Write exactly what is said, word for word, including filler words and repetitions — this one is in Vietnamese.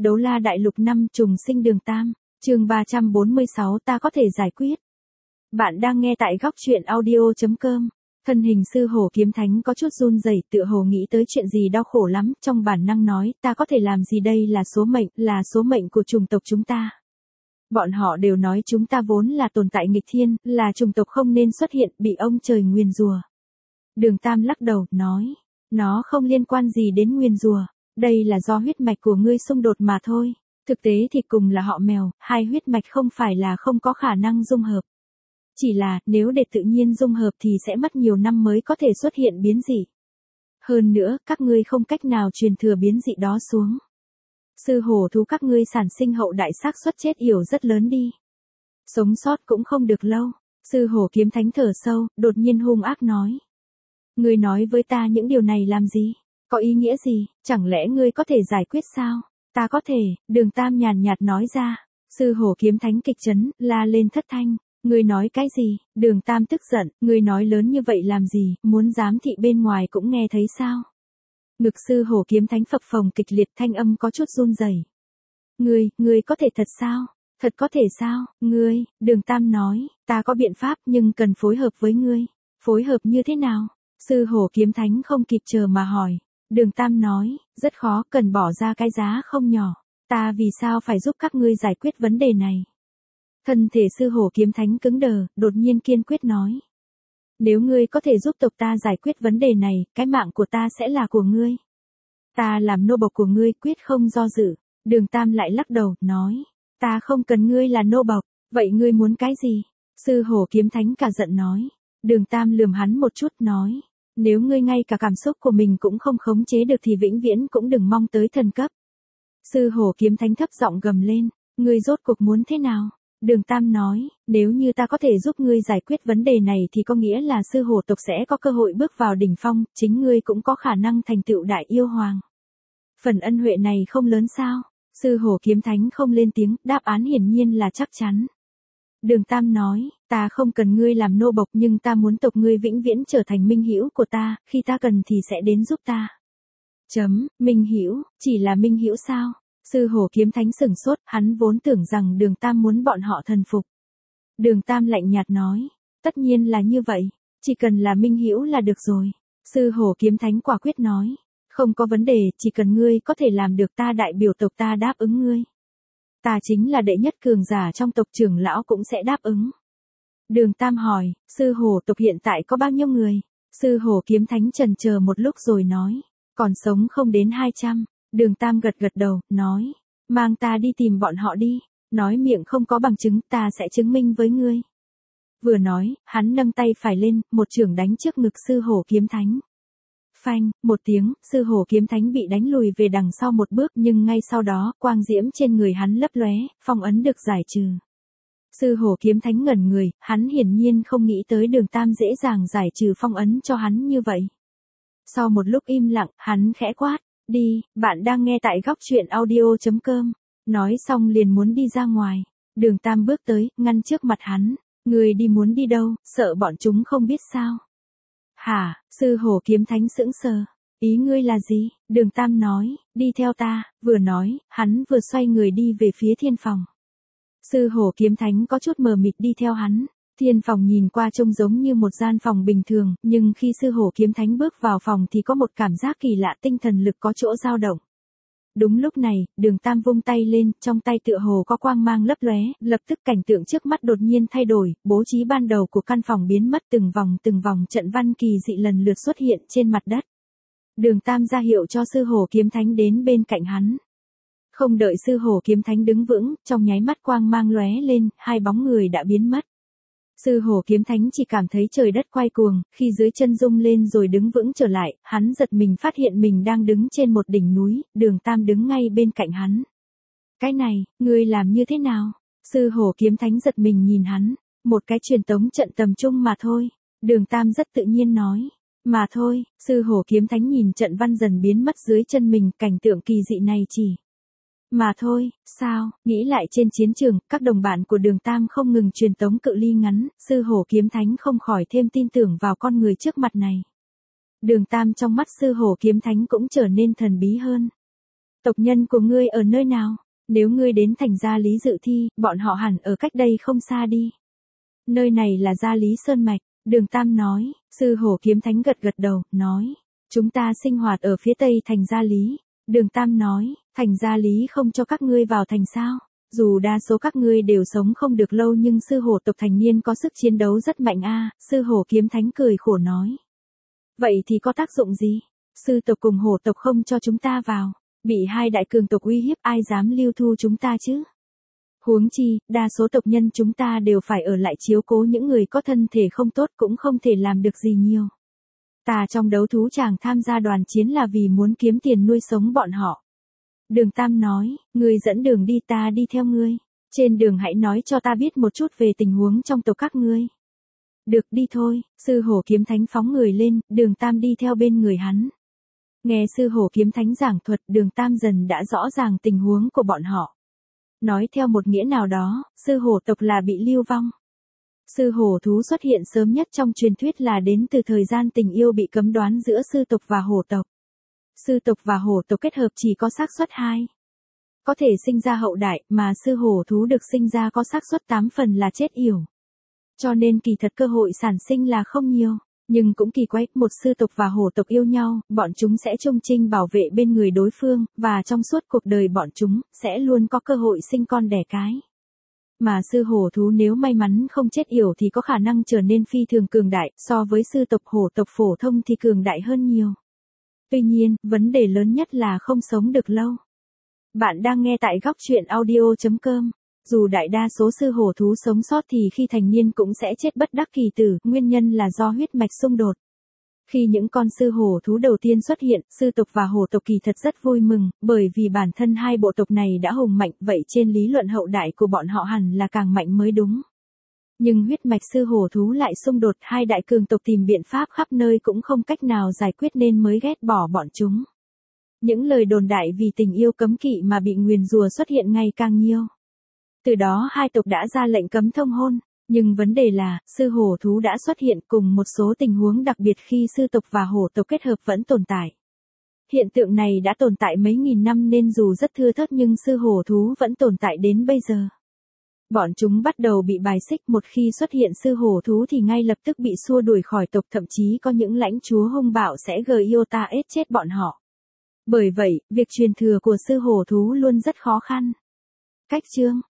Đấu La Đại Lục năm trùng sinh Đường Tam, chương ba trăm bốn mươi sáu ta có thể giải quyết. Bạn đang nghe tại góc truyện audio chấm com. Thân hình sư hổ kiếm thánh có chút run rẩy, tựa hồ nghĩ tới chuyện gì đau khổ lắm, trong bản năng nói, ta có thể làm gì đây, là số mệnh, là số mệnh của chủng tộc chúng ta. Bọn họ đều nói chúng ta vốn là tồn tại nghịch thiên, là chủng tộc không nên xuất hiện, bị ông trời nguyền rủa. Đường Tam lắc đầu, nói, nó không liên quan gì đến nguyền rủa, đây là do huyết mạch của ngươi xung đột mà thôi. Thực tế thì cùng là họ mèo, hai huyết mạch không phải là không có khả năng dung hợp. Chỉ là, nếu để tự nhiên dung hợp thì sẽ mất nhiều năm mới có thể xuất hiện biến dị. Hơn nữa, các ngươi không cách nào truyền thừa biến dị đó xuống. Sư hổ thú các ngươi sản sinh hậu đại xác suất chết yểu rất lớn đi. Sống sót cũng không được lâu. Sư hổ kiếm thánh thở sâu, đột nhiên hung ác nói. Ngươi nói với ta những điều này làm gì? Có ý nghĩa gì? Chẳng lẽ ngươi có thể giải quyết sao? Ta có thể, Đường Tam nhàn nhạt nói ra. Sư hổ kiếm thánh kịch chấn, la lên thất thanh. Ngươi nói cái gì? Đường Tam tức giận, ngươi nói lớn như vậy làm gì, muốn giám thị bên ngoài cũng nghe thấy sao? Ngực sư hổ kiếm thánh phập phồng kịch liệt, thanh âm có chút run rẩy. Ngươi, ngươi có thể thật sao? Thật có thể sao? Ngươi, Đường Tam nói, ta có biện pháp nhưng cần phối hợp với ngươi. Phối hợp như thế nào? Sư hổ kiếm thánh không kịp chờ mà hỏi. Đường Tam nói, rất khó, cần bỏ ra cái giá không nhỏ. Ta vì sao phải giúp các ngươi giải quyết vấn đề này? Thân thể sư hổ kiếm thánh cứng đờ, đột nhiên kiên quyết nói. Nếu ngươi có thể giúp tộc ta giải quyết vấn đề này, cái mạng của ta sẽ là của ngươi. Ta làm nô bộc của ngươi, quyết không do dự. Đường Tam lại lắc đầu, nói. Ta không cần ngươi là nô bộc, vậy ngươi muốn cái gì? Sư hổ kiếm thánh cả giận nói. Đường Tam lườm hắn một chút, nói. Nếu ngươi ngay cả cảm xúc của mình cũng không khống chế được thì vĩnh viễn cũng đừng mong tới thần cấp. Sư hổ kiếm thánh thấp giọng gầm lên. Ngươi rốt cuộc muốn thế nào? Đường Tam nói, nếu như ta có thể giúp ngươi giải quyết vấn đề này thì có nghĩa là sư hổ tộc sẽ có cơ hội bước vào đỉnh phong, chính ngươi cũng có khả năng thành tựu đại yêu hoàng. Phần ân huệ này không lớn sao? Sư hổ kiếm thánh không lên tiếng, đáp án hiển nhiên là chắc chắn. Đường Tam nói, ta không cần ngươi làm nô bộc nhưng ta muốn tộc ngươi vĩnh viễn trở thành minh hữu của ta, khi ta cần thì sẽ đến giúp ta. Chấm, minh hữu, chỉ là minh hữu sao? Sư hổ kiếm thánh sửng sốt, hắn vốn tưởng rằng Đường Tam muốn bọn họ thần phục. Đường Tam lạnh nhạt nói, tất nhiên là như vậy, chỉ cần là minh hữu là được rồi. Sư hổ kiếm thánh quả quyết nói, không có vấn đề, chỉ cần ngươi có thể làm được ta đại biểu tộc ta đáp ứng ngươi. Ta chính là đệ nhất cường giả trong tộc, trưởng lão cũng sẽ đáp ứng. Đường Tam hỏi, sư hổ tộc hiện tại có bao nhiêu người? Sư hổ kiếm thánh chần chờ một lúc rồi nói, còn sống không đến hai trăm. Đường Tam gật gật đầu, nói, mang ta đi tìm bọn họ đi, nói miệng không có bằng chứng, ta sẽ chứng minh với ngươi. Vừa nói, hắn nâng tay phải lên, một chưởng đánh trước ngực sư hổ kiếm thánh. Phanh, một tiếng, sư hổ kiếm thánh bị đánh lùi về đằng sau một bước, nhưng ngay sau đó, quang diễm trên người hắn lấp lóe, phong ấn được giải trừ. Sư hổ kiếm thánh ngẩn người, hắn hiển nhiên không nghĩ tới Đường Tam dễ dàng giải trừ phong ấn cho hắn như vậy. Sau một lúc im lặng, hắn khẽ quát. Đi, bạn đang nghe tại góc truyện audio chấm com. Nói xong liền muốn đi ra ngoài. Đường Tam bước tới, ngăn trước mặt hắn. Người đi muốn đi đâu, sợ bọn chúng không biết sao? Hả, sư hổ kiếm thánh sững sờ. Ý ngươi là gì? Đường Tam nói, đi theo ta, vừa nói, hắn vừa xoay người đi về phía thiên phòng. Sư hổ kiếm thánh có chút mờ mịt đi theo hắn. Thiên phòng nhìn qua trông giống như một gian phòng bình thường, nhưng khi sư hổ kiếm thánh bước vào phòng thì có một cảm giác kỳ lạ, tinh thần lực có chỗ dao động. Đúng lúc này, Đường Tam vung tay lên, trong tay tựa hồ có quang mang lấp lóe, lập tức cảnh tượng trước mắt đột nhiên thay đổi, bố trí ban đầu của căn phòng biến mất, từng vòng từng vòng trận văn kỳ dị lần lượt xuất hiện trên mặt đất. Đường Tam ra hiệu cho sư hổ kiếm thánh đến bên cạnh hắn. Không đợi sư hổ kiếm thánh đứng vững, trong nháy mắt quang mang lóe lên, hai bóng người đã biến mất. Sư hổ kiếm thánh chỉ cảm thấy trời đất quay cuồng, khi dưới chân rung lên rồi đứng vững trở lại, hắn giật mình phát hiện mình đang đứng trên một đỉnh núi, Đường Tam đứng ngay bên cạnh hắn. Cái này, ngươi làm như thế nào? Sư hổ kiếm thánh giật mình nhìn hắn, một cái truyền tống trận tầm trung mà thôi. Đường Tam rất tự nhiên nói, mà thôi, sư hổ kiếm thánh nhìn trận văn dần biến mất dưới chân mình, cảnh tượng kỳ dị này chỉ. Mà thôi, sao, nghĩ lại trên chiến trường, các đồng bạn của Đường Tam không ngừng truyền tống cự ly ngắn, sư hổ kiếm thánh không khỏi thêm tin tưởng vào con người trước mặt này. Đường Tam trong mắt sư hổ kiếm thánh cũng trở nên thần bí hơn. Tộc nhân của ngươi ở nơi nào? Nếu ngươi đến thành Gia Lý dự thi, bọn họ hẳn ở cách đây không xa đi. Nơi này là Gia Lý Sơn Mạch, Đường Tam nói. Sư Hổ Kiếm Thánh gật gật đầu, nói. Chúng ta sinh hoạt ở phía tây thành Gia Lý. Đường Tam nói, thành Gia Lý không cho các ngươi vào thành sao? Dù đa số các ngươi đều sống không được lâu nhưng sư hổ tộc thành niên có sức chiến đấu rất mạnh a. Sư Hổ Kiếm Thánh cười khổ nói. Vậy thì có tác dụng gì? Sư tộc cùng hổ tộc không cho chúng ta vào. Bị hai đại cường tộc uy hiếp ai dám lưu thu chúng ta chứ? Huống chi, đa số tộc nhân chúng ta đều phải ở lại chiếu cố những người có thân thể không tốt cũng không thể làm được gì nhiều. Ta trong đấu thú chàng tham gia đoàn chiến là vì muốn kiếm tiền nuôi sống bọn họ. Đường Tam nói, ngươi dẫn đường đi ta đi theo ngươi. Trên đường hãy nói cho ta biết một chút về tình huống trong tộc các ngươi. Được đi thôi, sư Hổ Kiếm Thánh phóng người lên, Đường Tam đi theo bên người hắn. Nghe sư Hổ Kiếm Thánh giảng thuật, Đường Tam dần đã rõ ràng tình huống của bọn họ. Nói theo một nghĩa nào đó, sư hổ tộc là bị lưu vong. Sư hổ thú xuất hiện sớm nhất trong truyền thuyết là đến từ thời gian tình yêu bị cấm đoán giữa sư tộc và hổ tộc. Sư tộc và hổ tộc kết hợp chỉ có xác suất hai. Có thể sinh ra hậu đại, mà sư hổ thú được sinh ra có xác suất tám phần là chết yểu. Cho nên kỳ thật cơ hội sản sinh là không nhiều. Nhưng cũng kỳ quái, một sư tộc và hổ tộc yêu nhau, bọn chúng sẽ trung trinh bảo vệ bên người đối phương, và trong suốt cuộc đời bọn chúng, sẽ luôn có cơ hội sinh con đẻ cái. Mà sư hổ thú nếu may mắn không chết yểu thì có khả năng trở nên phi thường cường đại, so với sư tộc hổ tộc phổ thông thì cường đại hơn nhiều. Tuy nhiên, vấn đề lớn nhất là không sống được lâu. Bạn đang nghe tại góc truyện audio chấm com. Dù đại đa số sư hổ thú sống sót thì khi thành niên cũng sẽ chết bất đắc kỳ tử, nguyên nhân là do huyết mạch xung đột. Khi những con sư hổ thú đầu tiên xuất hiện, sư tộc và hổ tộc kỳ thật rất vui mừng, bởi vì bản thân hai bộ tộc này đã hùng mạnh, vậy trên lý luận hậu đại của bọn họ hẳn là càng mạnh mới đúng. Nhưng huyết mạch sư hổ thú lại xung đột, hai đại cường tộc tìm biện pháp khắp nơi cũng không cách nào giải quyết nên mới ghét bỏ bọn chúng. Những lời đồn đại vì tình yêu cấm kỵ mà bị nguyền rủa xuất hiện ngày càng nhiều. Từ đó hai tộc đã ra lệnh cấm thông hôn, nhưng vấn đề là, sư hổ thú đã xuất hiện cùng một số tình huống đặc biệt khi sư tộc và hổ tộc kết hợp vẫn tồn tại. Hiện tượng này đã tồn tại mấy nghìn năm nên dù rất thưa thớt nhưng sư hổ thú vẫn tồn tại đến bây giờ. Bọn chúng bắt đầu bị bài xích, một khi xuất hiện sư hổ thú thì ngay lập tức bị xua đuổi khỏi tộc, thậm chí có những lãnh chúa hung bạo sẽ giota ết chết bọn họ. Bởi vậy, việc truyền thừa của sư hổ thú luôn rất khó khăn. Cách chương